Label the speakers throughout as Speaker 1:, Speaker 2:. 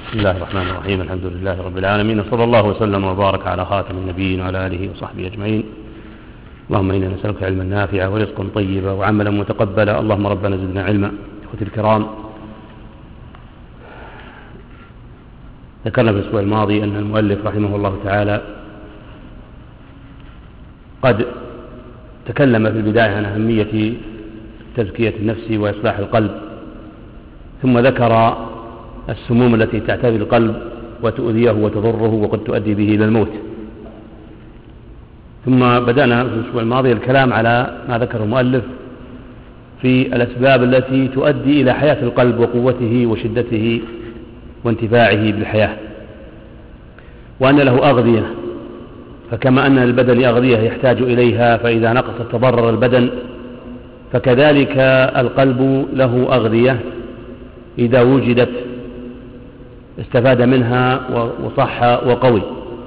Speaker 1: بسم الله الرحمن الرحيم. الحمد لله رب العالمين، وصلى الله وسلم وبارك على خاتم النبيين وعلى آله وصحبه أجمعين. اللهم إنا نسألك علما نافعا ورزقا طيبا وعملا متقبلا. اللهم ربنا زدنا علما. أخوتي الكرام، ذكرنا في الأسبوع الماضي أن المؤلف رحمه الله تعالى قد تكلم في البداية عن أهمية تزكية النفس وإصلاح القلب، ثم ذكر السموم التي تعتري القلب وتؤذيه وتضره وقد تؤدي به إلى الموت. ثم بدأنا في الأسبوع الماضي الكلام على ما ذكره المؤلف في الأسباب التي تؤدي إلى حياة القلب وقوته وشدته وانتفاعه بالحياة، وأن له أغذية، فكما أن البدن أغذية يحتاج إليها فإذا نقصت تضرر البدن، فكذلك القلب له أغذية إذا وجدت استفاد منها وصح وقوي.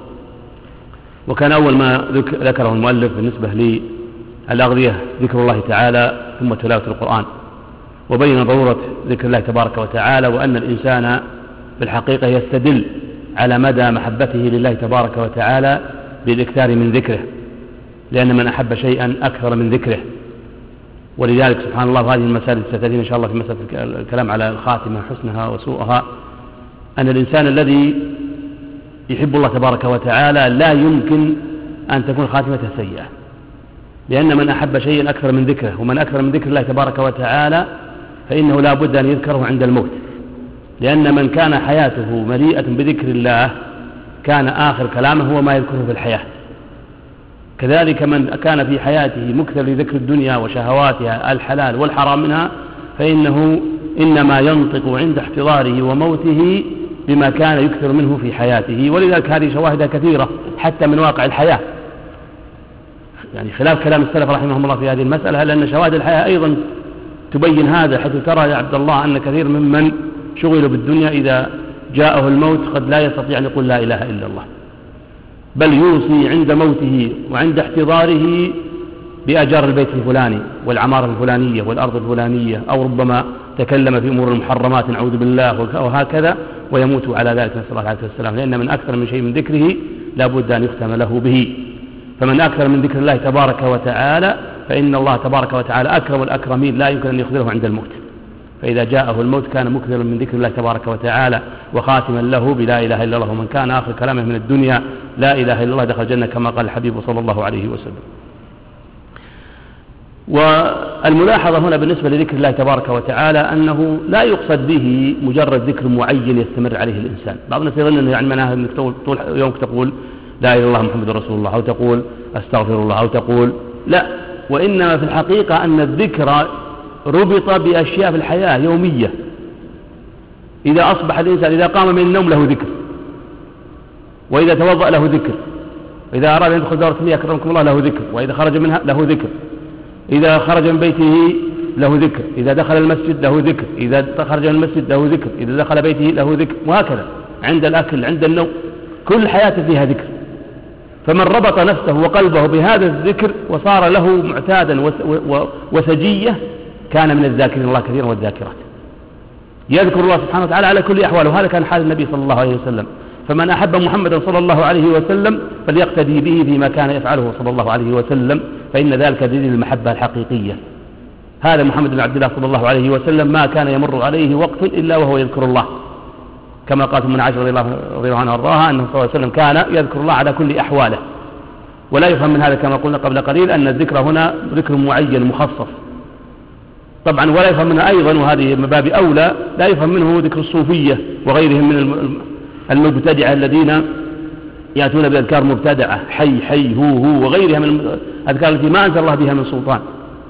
Speaker 1: وكان أول ما ذكره المؤلف بالنسبة للأغذية ذكر الله تعالى ثم تلاوة القرآن، وبين ضرورة ذكر الله تبارك وتعالى، وأن الإنسان بالحقيقة يستدل على مدى محبته لله تبارك وتعالى بالإكثار من ذكره، لأن من أحب شيئا أكثر من ذكره. ولذلك سبحان الله هذه المسائل ستأتينا إن شاء الله في مسألة الكلام على الخاتمة حسنها وسوءها، أن الإنسان الذي يحب الله تبارك وتعالى لا يمكن أن تكون خاتمته سيئة، لأن من أحب شيئا أكثر من ذكره، ومن أكثر من ذكر الله تبارك وتعالى فإنه لا بد أن يذكره عند الموت، لأن من كان حياته مليئة بذكر الله كان آخر كلامه هو ما يذكره في الحياة. كذلك من كان في حياته مكثر لذكر الدنيا وشهواتها الحلال والحرام منها فإنه إنما ينطق عند احتضاره وموته بما كان يكثر منه في حياته. ولذلك هذه شواهد كثيرة حتى من واقع الحياة، يعني خلاف كلام السلف رحمهم الله في هذه المسألة، لأن شواهد الحياة أيضا تبين هذا، حيث ترى يا عبد الله أن كثير ممن شغلوا بالدنيا إذا جاءه الموت قد لا يستطيع أن يقول لا إله إلا الله، بل يوصي عند موته وعند احتضاره بأجار البيت الفلاني والعمارة الفلانية والأرض الفلانية، أو ربما تكلم في أمور المحرمات نعوذ بالله وهكذا، ويموت على ذلك نسأل الله عليه والسلام، لأن من أكثر من شيء من ذكره لا بد أن يختم له به. فمن أكثر من ذكر الله تبارك وتعالى فإن الله تبارك وتعالى أكرم الأكرمين لا يمكن أن يخذله عند الموت، فإذا جاءه الموت كان مكثرا من ذكر الله تبارك وتعالى وخاتما له بلا إله إلا الله. ومن كان آخر كلامه من الدنيا لا إله إلا الله دخل الجنة كما قال الحبيب صلى الله عليه وسلم. والملاحظة هنا بالنسبة لذكر الله تبارك وتعالى أنه لا يقصد به مجرد ذكر معين يستمر عليه الإنسان. بعض الناس يظن أنه يعني معناها أنك طول يومك تقول لا إله إلا الله محمد رسول الله، أو تقول أستغفر الله، أو تقول لا، وإنما في الحقيقة أن الذكر ربط بأشياء في الحياة يومية. إذا أصبح الإنسان إذا قام من النوم له ذكر، وإذا توضأ له ذكر، إذا أراد أن يدخل دورة المياه أكرمكم الله له ذكر، وإذا خرج منها له ذكر، إذا خرج من بيته له ذكر، إذا دخل المسجد له ذكر، إذا خرج من المسجد له ذكر، إذا دخل بيته له ذكر، وهكذا عند الأكل عند النوم، كل حياته فيها ذكر. فمن ربط نفسه وقلبه بهذا الذكر وصار له معتادا وسجية كان من الذاكرين الله كثيرا والذاكرات، يذكر الله سبحانه وتعالى على كل أحواله. وهذا كان حال النبي صلى الله عليه وسلم. فمن أحب محمدا صلى الله عليه وسلم فليقتدي به فيما كان يفعله صلى الله عليه وسلم، فإن ذلك دليل المحبة الحقيقية. هذا محمد بن عبد الله صلى الله عليه وسلم ما كان يمر عليه وقت إلا وهو يذكر الله، كما قالت من عائشة رضي الله عنها وارضاها أنه صلى الله عليه وسلم كان يذكر الله على كل أحواله. ولا يفهم من هذا كما قلنا قبل قليل أن الذكر هنا ذكر معين مخصص طبعا، ولا يفهم منها أيضا، وهذه من باب أولى، لا يفهم منه ذكر الصوفية وغيرهم من المبتدعة الذين يأتون بأذكار مبتدعة حي حي هو وغيرها من الأذكار التي ما أنزل الله بها من سلطان.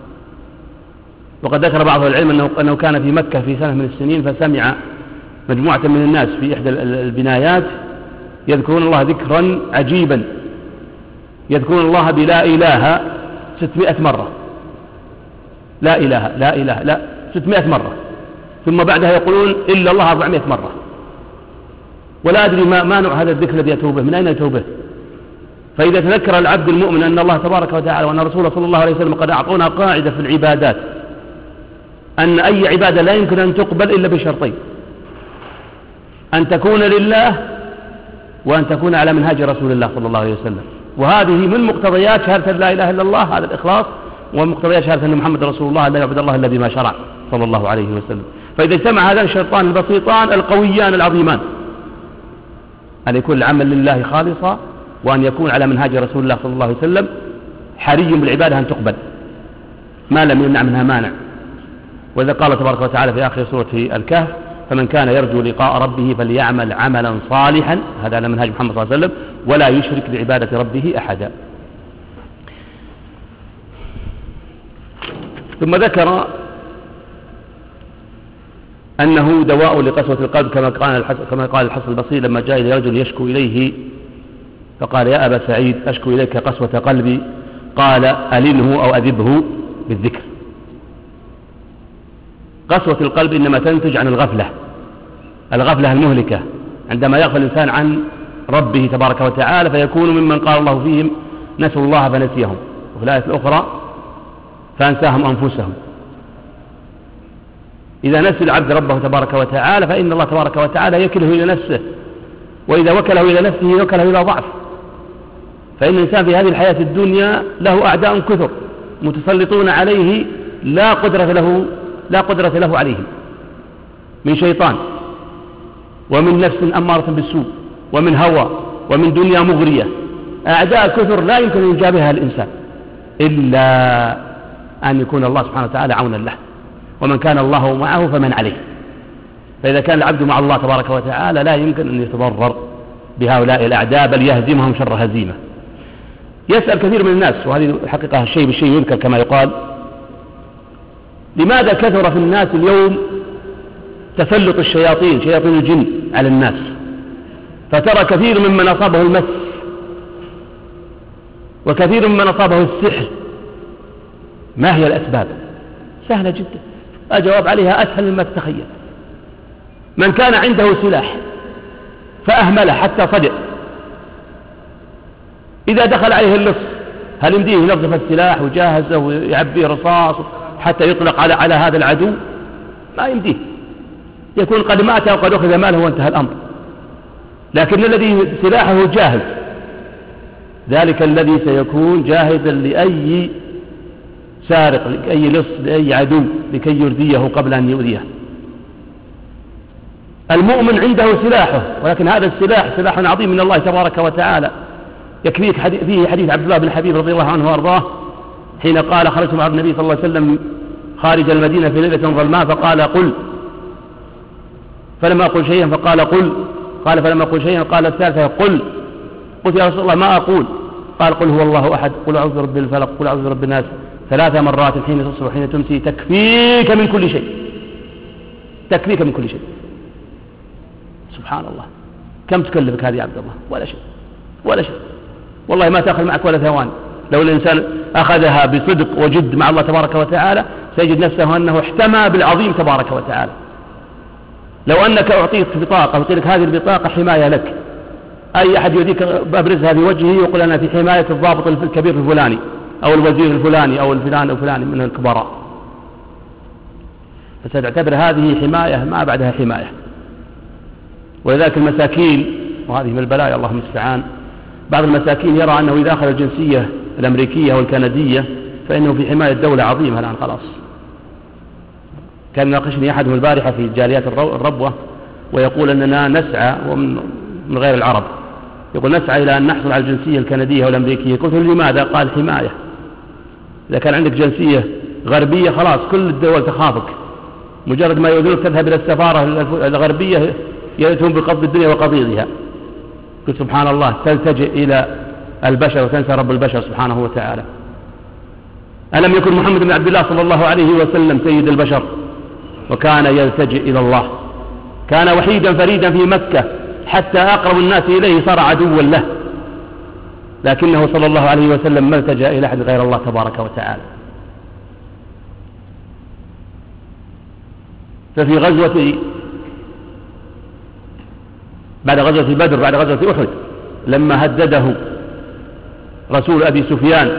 Speaker 1: وقد ذكر بعض العلم أنه كان في مكة في سنة من السنين فسمع مجموعة من الناس في إحدى البنايات يذكرون الله ذكرا عجيبا، يذكرون الله بلا إله 600 مرة، لا إله لا إله لا 600 مرة، ثم بعدها يقولون إلا الله 400 مرة. ولا أدري ما نوع هذا الذكر الذي يتوبه، من أين يتوبه؟ فإذا تذكر العبد المؤمن أن الله تبارك وتعالى وأن رسوله صلى الله عليه وسلم قد أعطونا قاعدة في العبادات أن أي عبادة لا يمكن أن تقبل إلا بشرطين: أن تكون لله وأن تكون على منهاج رسول الله صلى الله عليه وسلم. وهذه من مقتضيات شهادة لا إله إلا الله، هذا الإخلاص، ومقتضيات شهادة أن محمد رسول الله لا يعبد الله الذي ما شرع صلى الله عليه وسلم. فإذا اجتمع هذان الشرطان البسيطان القويان العظيمان، أن يكون العمل لله خالصا، وأن يكون على منهاج رسول الله صلى الله عليه وسلم، حري بالعبادة أن تقبل ما لم يمنع منها مانع. وإذا قال تبارك وتعالى في آخر سورة الكهف: فمن كان يرجو لقاء ربه فليعمل عملا صالحا، هذا على منهاج محمد صلى الله عليه وسلم، ولا يشرك بعبادة ربه أحدا. ثم ذكر أنه دواء لقسوة القلب، كما قال الحسن البصري لما جاء إلى رجل يشكو إليه فقال: يا أبا سعيد أشكو إليك قسوة قلبي، قال: ألنه أو أذبه بالذكر. قسوة القلب إنما تنتج عن الغفلة المهلكة، عندما يغفل الإنسان عن ربه تبارك وتعالى فيكون ممن قال الله فيهم: نسوا الله فنسيهم، وفي الآية الأخرى: فأنساهم أنفسهم. إذا نسي العبد ربه تبارك وتعالى فإن الله تبارك وتعالى يكله إلى نفسه، وإذا وكله إلى نفسه وكله إلى ضعف. فإن الإنسان في هذه الحياة الدنيا له أعداء كثر متسلطون عليه لا قدرة له عليهم، من شيطان، ومن نفس أمارة بالسوء، ومن هوى، ومن دنيا مغرية. أعداء كثر لا يمكن أن يجابهها الإنسان إلا أن يكون الله سبحانه وتعالى عونا له، ومن كان الله معه فمن عليه. فإذا كان العبد مع الله تبارك وتعالى لا يمكن أن يتضرر بهؤلاء الأعداء، بل يهزمهم شر هزيمة. يسأل كثير من الناس، وهذه الحقيقة الشيء بالشيء يذكر كما يقال: لماذا كثر في الناس اليوم تسلط الشياطين، شياطين الجن، على الناس؟ فترى كثير ممن أصابه المس، وكثير ممن أصابه السحر. ما هي الأسباب؟ سهلة جدا، الجواب عليها أسهل مما تتخيل. من كان عنده سلاح فأهمله حتى صدق، إذا دخل عليه اللص هل يمديه ينظف السلاح وجاهزه ويعبيه رصاص حتى يطلق على هذا العدو؟ ما يمديه، يكون قد مات أو قد أخذ ماله وانتهى الأمر. لكن الذي سلاحه جاهز ذلك الذي سيكون جاهزا لأي سارق، لأي لص، لأي عدو، لكي يرضيه قبل أن يؤذيه. المؤمن عنده سلاحه، ولكن هذا السلاح سلاح عظيم من الله تبارك وتعالى. يكفيك فيه حديث عبد الله بن حبيب رضي الله عنه وارضاه حين قال: خرجت مع النبي صلى الله عليه وسلم خارج المدينة في ليلة ظلماء فقال: قل، فلم أقل شيئا فقال: قل، قال: فلم أقل شيئا، قال الثالثة: قل. قلت: يا رسول الله ما أقول؟ قال: قل هو الله أحد، قل أعوذ برب الفلق، قل أعوذ برب الناس 3 مرات حين تصبح وحين تمسي، تكفيك من كل شيء، تكفيك من كل شيء. سبحان الله، كم تكلفك هذه يا عبد الله؟ ولا شيء، ولا شيء والله، ما تأخذ معك ولا ثواني. لو الإنسان أخذها بصدق وجد مع الله تبارك وتعالى سيجد نفسه أنه احتمى بالعظيم تبارك وتعالى. لو أنك أعطيت بطاقة وقلت لك هذه البطاقة حماية لك، أي أحد يديك بأبرزها في وجهه يقول أنا في حماية الضابط الكبير الفلاني أو الوزير الفلاني أو الفلان الفلاني من الكبراء، فستعتبر هذه حماية ما بعدها حماية. ولذلك المساكين، وهذه من البلايا الله المستعان، بعض المساكين يرى أنه إذا أخذ الجنسية الأمريكية والكندية فإنه في حماية دولة عظيمة الآن خلاص. كان يناقشني أحدهم البارحة في جاليات الربوة ويقول أننا نسعى، ومن غير العرب، يقول نسعى إلى أن نحصل على الجنسية الكندية والأمريكية. قلت لماذا؟ قال: حماية. إذا كان عندك جنسية غربية خلاص كل الدول تخافك، مجرد ما يؤذنك تذهب إلى السفارة الغربية يأتون بقبض الدنيا وقبيضها. قلت: سبحان الله، تلتجئ إلى البشر وتنسى رب البشر سبحانه وتعالى. ألم يكن محمد بن عبد الله صلى الله عليه وسلم سيد البشر وكان يلتجئ إلى الله؟ كان وحيدا فريدا في مكة حتى أقرب الناس إليه صار عدوا له، لكنه صلى الله عليه وسلم ما التجأ إلى أحد غير الله تبارك وتعالى. ففي غزوة بعد غزوة بدر، بعد غزوة أحد، لما هدده رسول أبي سفيان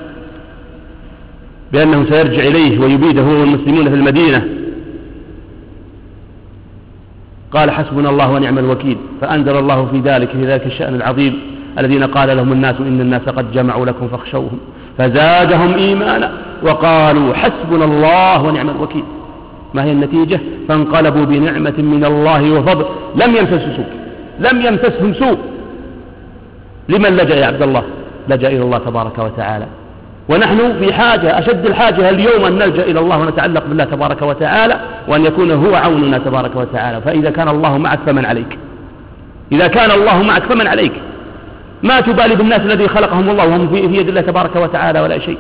Speaker 1: بأنه سيرجع إليه ويبيده هو والمسلمون في المدينة، قال حسبنا الله ونعم الوكيل، فأنزل الله في ذلك الشأن العظيم الذين قال لهم الناس إن الناس قد جمعوا لكم فاخشوهم فزادهم إيمانا وقالوا حسبنا الله ونعم الوكيل. ما هي النتيجة؟ فانقلبوا بنعمة من الله وفضل لم يمسسهم سوء. لمن لجأ يا عبد الله؟ لجأ إلى الله تبارك وتعالى. ونحن في حاجة أشد الحاجة اليوم أن نلجأ إلى الله ونتعلق بالله تبارك وتعالى، وأن يكون هو عوننا تبارك وتعالى. فإذا كان الله معك فمن عليك؟ إذا كان الله معك فمن عليك؟ ما تبالي بالناس الذي خلقهم الله وهم في يد الله تبارك وتعالى ولا شيء.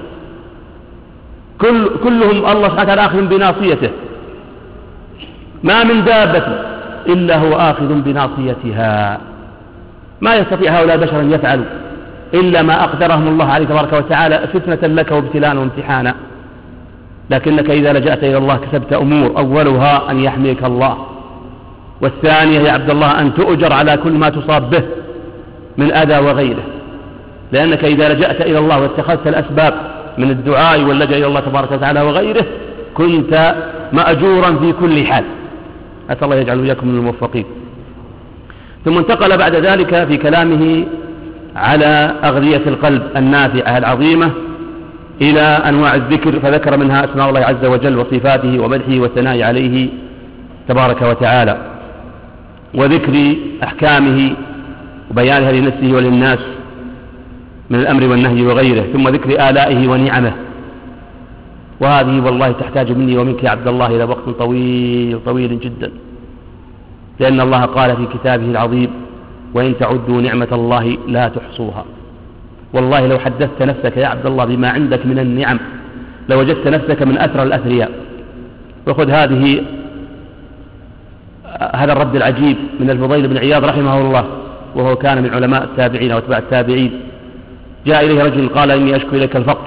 Speaker 1: كلهم الله سبحانه وتعالى آخذ بناصيته، ما من دابة إلا هو آخذ بناصيتها. ما يستطيع هؤلاء بشرا يفعلوا إلا ما أقدرهم الله عليه تبارك وتعالى فتنة لك وابتلاء وامتحانا. لكنك إذا لجأت إلى الله كسبت أمور، أولها أن يحميك الله، والثانية يا عبد الله أن تؤجر على كل ما تصاب به من أذى وغيره. لأنك إذا لجأت إلى الله واتخذت الأسباب من الدعاء واللجأ إلى الله تبارك وتعالى وغيره كنت مأجورا في كل حال. أسأل الله يجعل إياكم من الموفقين. ثم انتقل بعد ذلك في كلامه على أغذية القلب النافعة العظيمة إلى أنواع الذكر، فذكر منها أسماء الله عز وجل وصفاته ومدحه والثناء عليه تبارك وتعالى، وذكر أحكامه وبيانها لنفسه وللناس من الأمر والنهي وغيره، ثم ذكر آلائه ونعمه. وهذه والله تحتاج مني ومنك يا عبد الله إلى وقت طويل جدا، لأن الله قال في كتابه العظيم وإن تعدوا نعمة الله لا تحصوها. والله لو حدثت نفسك يا عبد الله بما عندك من النعم لوجدت نفسك من أثرى الأثرياء. وخذ هذا الرد العجيب من الفضيل بن عياض رحمه الله، وهو كان من علماء التابعين واتباع التابعين. جاء إليه رجل قال إني أشكو إليك الفقر،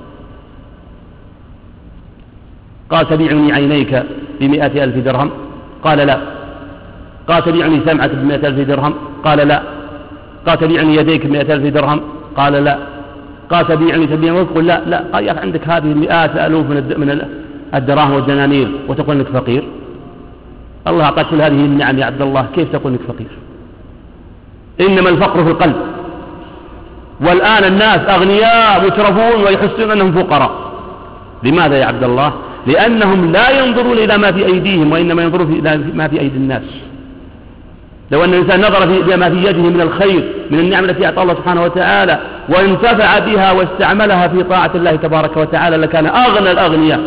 Speaker 1: قال تبيعني عينيك ب100,000 درهم؟ قال لا. قال تبيعني سمعك ب100,000 درهم؟ قال لا. قال تبيعني يديك ب100,000 درهم؟ قال لا. قال تبيعني قل لا. قال يا عندك هذه 100,000 من الدراهم والدنانير وتقول انك فقير؟ الله أعطاك كل هذه النعم يا عبد الله، كيف تقول انك فقير؟ إنما الفقر في القلب. والآن الناس أغنياء مترفون ويحسون أنهم فقراء. لماذا يا عبد الله؟ لأنهم لا ينظرون إلى ما في أيديهم وإنما ينظرون إلى ما في أيدي الناس. لو أن الإنسان نظر إلى ما في يده من الخير من النعم التي أعطى الله سبحانه وتعالى وانتفع بها واستعملها في طاعة الله تبارك وتعالى لكان أغنى الأغنياء.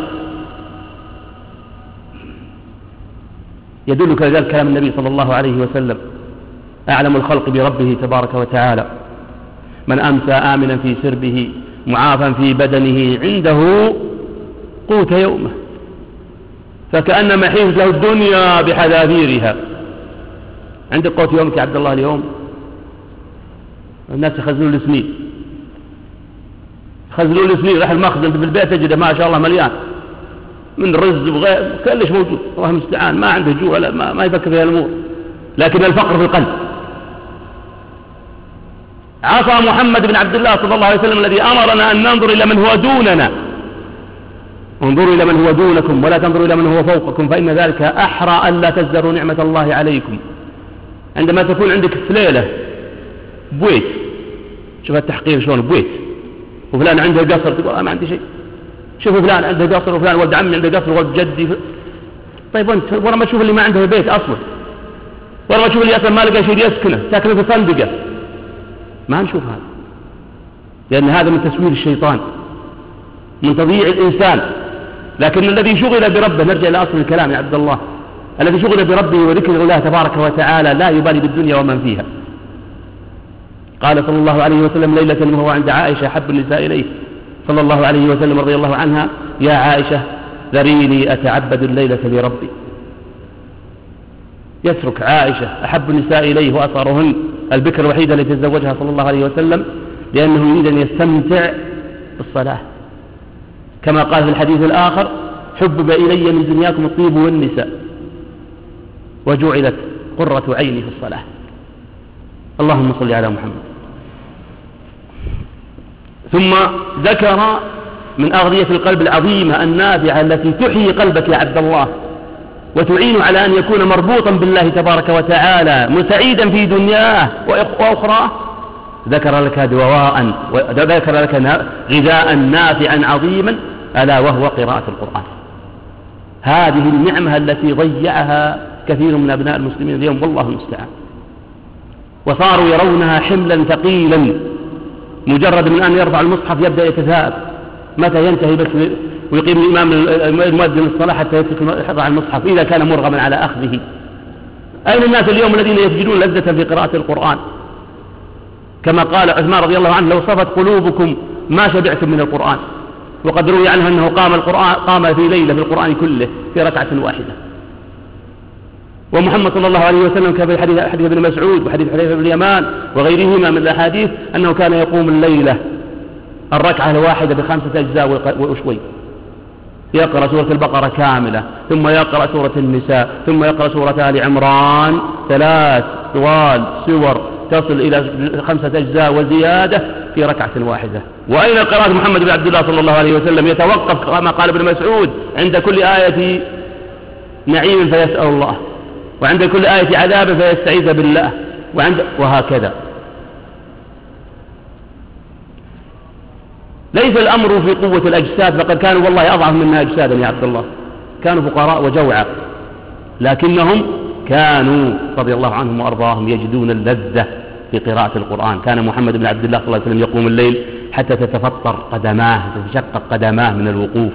Speaker 1: يدلك ذلك كلام النبي صلى الله عليه وسلم أعلم الخلق بربه تبارك وتعالى من أمسى آمنا في سربه معافا في بدنه عنده قوت يومه فكأنما حيزت له الدنيا بحذافيرها. عندك قوت يومك يا عبد الله اليوم؟ الناس يخزنون السنين راح المخزن في البيت تجده ما شاء الله مليان من رز وغير كلش موجود، الله المستعان، ما عنده جوع ولا ما يفكر في الأمور. لكن الفقر في القلب. عصى محمد بن عبد الله صلى الله عليه وسلم الذي أمرنا أن ننظر إلى من هو دوننا. انظروا إلى من هو دونكم ولا تنظروا إلى من هو فوقكم فإن ذلك أحرى ألا تزدروا نعمة الله عليكم. عندما تكون عندك فليلة بويت، شوف التحقير شلون بويت، وفلان عنده قصر تقول ما عندي شيء، شوفوا فلان عنده قصر وفلان ولد عمي عنده قصر ولد جدي. طيب وانت ورا ما تشوف اللي ما عنده بيت أصلا، ورا ما تشوف اللي أصلا ما لقى شيء يسكنه ساكن في صندقة، ما نشوف هذا، لأن هذا من تسويل الشيطان من تضييع الإنسان. لكن الذي شغل بربه، نرجع إلى أصل الكلام يا عبد الله، الذي شغل بربه وذكر الله تبارك وتعالى لا يبالي بالدنيا ومن فيها. قال صلى الله عليه وسلم ليلة وهو عند عائشة أحب النساء إليه صلى الله عليه وسلم رضي الله عنها يا عائشة ذريني أتعبد الليلة لربي. يترك عائشة أحب النساء إليه وأصغرهن البكر الوحيدة التي تزوجها صلى الله عليه وسلم لأنه يريد أن يستمتع بالصلاة، كما قال في الحديث الآخر حبب إلي من دنياكم الطيب والنساء وجعلت قرة عيني في الصلاة. اللهم صل على محمد. ثم ذكر من أغذية القلب العظيمة النافعة التي تحيي قلبك يا عبد الله وتعين على أن يكون مربوطا بالله تبارك وتعالى مسعيدا في دنياه وأخراه، ذكر لك دواء وذكر لك غذاء نافعا عظيما ألا وهو قراءة القرآن. هذه النعمة التي ضيعها كثير من أبناء المسلمين اليوم والله المستعان، وصاروا يرونها حملا ثقيلا، مجرد من أن يرفع المصحف يبدأ يتثاءب متى ينتهي بس ويقيم الإمام المؤذن الصلاة حتى يرفع المصحف إذا كان مرغما على أخذه. أين الناس اليوم الذين يجدون لذة في قراءة القرآن؟ كما قال عثمان رضي الله عنه: لو صفت قلوبكم ما شبعتم من القرآن. وقد روي عنه أنه قام في ليلة في القرآن كله في ركعة واحدة. ومحمد صلى الله عليه وسلم كان في حديث ابن مسعود وحديث حذيفة بن اليمان وغيرهما من الأحاديث أنه كان يقوم الليلة الركعة الواحدة ب5 أجزاء وشوي، يقرأ سورة البقرة كاملة، ثم يقرأ سورة النساء، ثم يقرأ سورة آل عمران 3 طوال سور تصل إلى 5 أجزاء وزيادة في ركعة واحدة. وأين قراءة محمد بن عبد الله صلى الله عليه وسلم؟ يتوقف كما قال ابن مسعود عند كل آية نعيم فيسأل الله، وعند كل آية عذاب فيستعيذ بالله، وهكذا. ليس الأمر في قوة الأجساد، فقد كانوا والله أضعف منا أجسادا يا عبد الله، كانوا فقراء وجوعى، لكنهم كانوا رضي الله عنهم وأرضاهم يجدون اللذة في قراءة القرآن. كان محمد بن عبد الله صلى الله عليه وسلم يقوم الليل حتى تتفطر قدماه، تتشقق قدماه من الوقوف،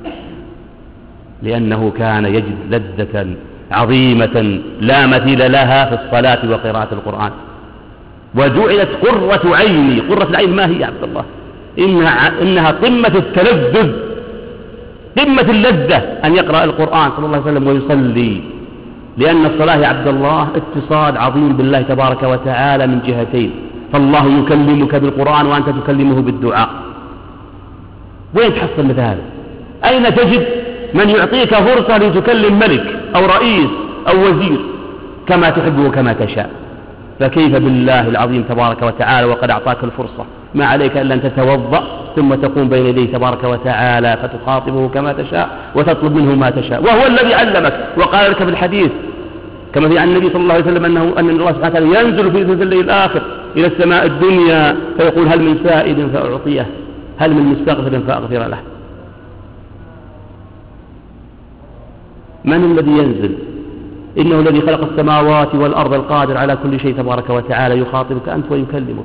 Speaker 1: لأنه كان يجد لذة عظيمة لا مثيل لها في الصلاة وقراءة القرآن. وجعلت قرة عيني، قرة العين ما هي يا عبد الله؟ إنها قمة التلذذ، قمة اللذة أن يقرأ القرآن صلى الله عليه وسلم ويصلي، لأن الصلاة يا عبد الله اتصال عظيم بالله تبارك وتعالى من جهتين، فالله يكلمك بالقرآن وأنت تكلمه بالدعاء. وين تحصل مثل هذا؟ أين تجد من يعطيك فرصة لتكلم ملك أو رئيس أو وزير كما تحب وكما تشاء؟ فكيف بالله العظيم تبارك وتعالى وقد أعطاك الفرصة؟ ما عليك إلا أن تتوضأ ثم تقوم بين يديه تبارك وتعالى فتخاطبه كما تشاء وتطلب منه ما تشاء، وهو الذي علمك وقال لك في الحديث كما في عن النبي صلى الله عليه وسلم أن الله سبحانه وتعالى ينزل في ثلث الليل الآخر إلى السماء الدنيا فيقول: هل من سائل فأعطيه، هل من مستغفر فأغفر له. من الذي ينزل؟ إنه الذي خلق السماوات والأرض القادر على كل شيء تبارك وتعالى، يخاطبك أنت ويكلمك.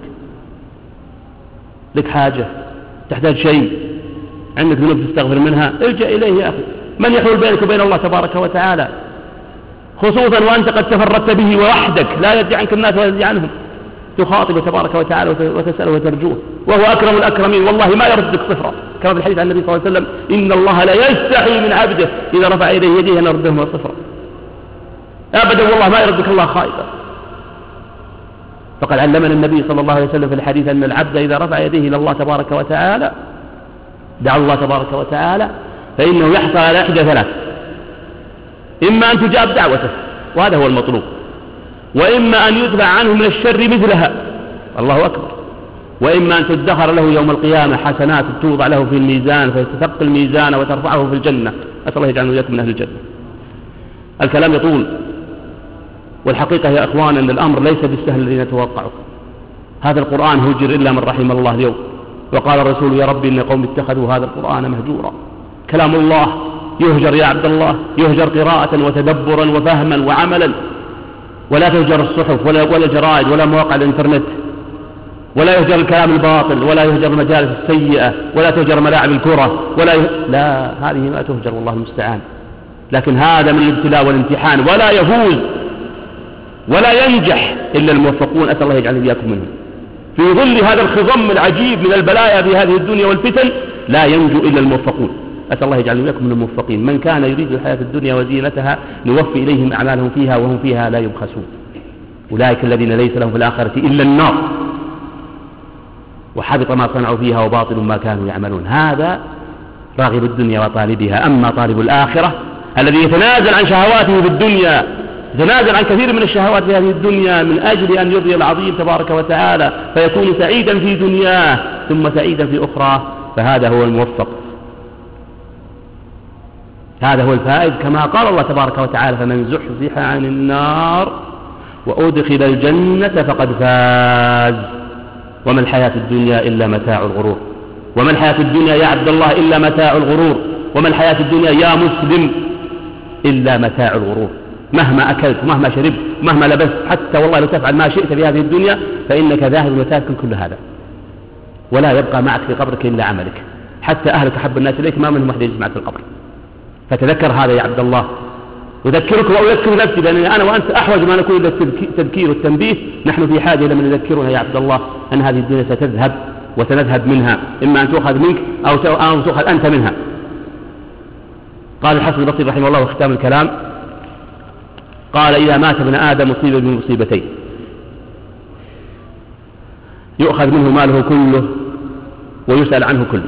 Speaker 1: لك حاجة، تحتاج شيء، عندك ذنوب تستغفر منها، الجأ إليه يا أخي. من يحول بينك وبين الله تبارك وتعالى؟ خصوصا وأنت قد تفردت به وحدك، لا يرجع عنك الناس ولا يرجع عنهم، تخاطب تبارك وتعالى وتسأله وترجوه، وهو أكرم الأكرمين، والله ما يردك صفرا، كما في الحديث عن النبي صلى الله عليه وسلم: إن الله لا يستحي من عبده إذا رفع إليه يديه أن يردهما صفرا. أبدا والله ما يردك الله خائفا. فقد علمنا النبي صلى الله عليه وسلم في الحديث أن العبد إذا رفع يديه إلى الله تبارك وتعالى دعا الله تبارك وتعالى فإنه يحصل على إحدى 3: إما أن تجاب دعوته وهذا هو المطلوب، وإما أن يدفع عنه من الشر مثلها، الله أكبر، وإما أن تدخر له يوم القيامة حسنات توضع له في الميزان فيستثقل الميزان وترفعه في الجنة. أسأل الله يجعلنا وإياكم من أهل الجنة. الكلام يطول، والحقيقة يا أخوان أن الأمر ليس بالسهل الذي نتوقعه. هذا القرآن هجر إلا من رحم الله اليوم، وقال الرسول: يا ربي إن قوم اتخذوا هذا القرآن مهجورا. كلام الله يهجر يا عبد الله، يهجر قراءة وتدبرا وفهما وعملا، ولا تهجر الصحف ولا الجرائد ولا مواقع الإنترنت، ولا يهجر الكلام الباطل، ولا يهجر المجالس السيئة، ولا تهجر ملاعب الكرة، لا، هذه ما تهجر والله المستعان. لكن هذا من الابتلاء والامتحان، ولا يفوز ولا ينجح إلا الموفقون. أسأل الله يجعل إياكم منهم. في ظل هذا الخضم العجيب من البلايا في هذه الدنيا والفتن لا ينجو إلا الموفقون. أسأل الله يجعل إياكم من الموفقين. من كان يريد الحياة الدنيا وزينتها نوفي إليهم أعمالهم فيها وهم فيها لا يبخسون. أولئك الذين ليس لهم في الآخرة إلا النار وحبط ما صنعوا فيها وباطل ما كانوا يعملون. هذا راغب الدنيا وطالبها. أما طالب الآخرة الذي يتنازل عن شهواته في الدنيا، يتنازل عن كثير من الشهوات في هذه الدنيا من أجل أن يرضي العظيم تبارك وتعالى فيكون سعيدا في دنياه ثم سعيدا في أخرى، فهذا هو الموفق. هذا هو الفائز، كما قال الله تبارك وتعالى: فمن زحزح عن النار وأدخل الجنة فقد فاز. وما الحياة الدنيا إلا متاع الغرور. وما الحياة الدنيا يا عبد الله إلا متاع الغرور. وما الحياة الدنيا يا مسلم إلا متاع الغرور. مهما أكلت ومهما شربت ومهما لبست، حتى والله لو تفعل ما شئت في هذه الدنيا فإنك ذاهب وتارك كل هذا، ولا يبقى معك في قبرك إلا عملك. حتى أهلك أحب الناس إليك ما منهم أحد يجلس معك في القبر. فتذكر هذا يا عبد الله. أذكرك وأذكر نفسي، لأنني أنا وأنت أحوج ما نكون إلى التذكير والتنبيه. نحن في حاجة إلى من يذكرنا يا عبد الله أن هذه الدنيا ستذهب وسنذهب منها، إما أن تؤخذ منك أو تؤخذ أنت منها. قال الحسن البصري رحمه الله وختام الكلام، قال: إذا مات ابن آدم أصيب بمصيبتين: يؤخذ منه ماله كله ويسأل عنه كله.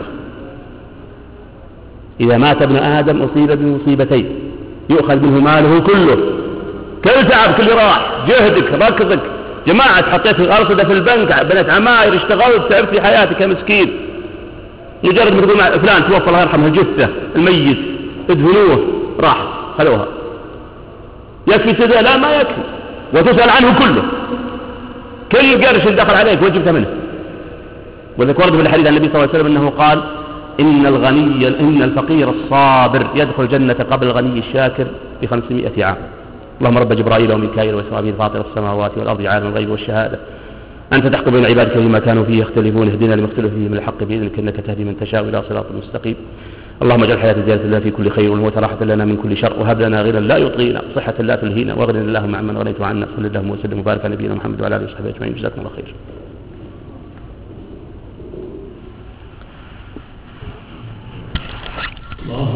Speaker 1: إذا مات ابن آدم أصيب بمصيبتين: يؤخذ منه ماله كله، كل تعب، كل راح، جهدك، ركضك، جماعة حطيت الأرصدة في البنك، بنت عماير، اشتغلت، تعبت في حياتك يا مسكين، مجرد ما تقول فلان توفى الله يرحمه الجثة الميت ادفنوه، راح خلوها، يكفي كذا؟ لا، ما يكفي، وتسأل عنه كله، كل قرش دخل عليك وجبت منه. وذلك ورد في الحديث عن النبي صلى الله عليه وسلم أنه قال: إن الفقير الصابر يدخل الجنة قبل الغني الشاكر ب500 عام. اللهم رب جبرائيل وميكائيل وإسرافيل فاطر السماوات والأرض عالم الغيب والشهادة، أنت تحكم بين عبادك فيما كانوا فيه يختلفون، اهدنا لما اختلف فيه من الحق بإذنك إنك تهدي من تشاء إلى صراط مستقيم. اللهم اجعل الحياة زيادة لنا في كل خير والموت راحة لنا من كل شر، وهب لنا غنى لا يطغينا وصحة لا تلهينا، واغننا اللهم عمن غنيت عنا. صلى اللهم وسلم وبارك على نبينا محمد وعلى آله وصحبه أجمعين. جزاكم الله خير.
Speaker 2: الله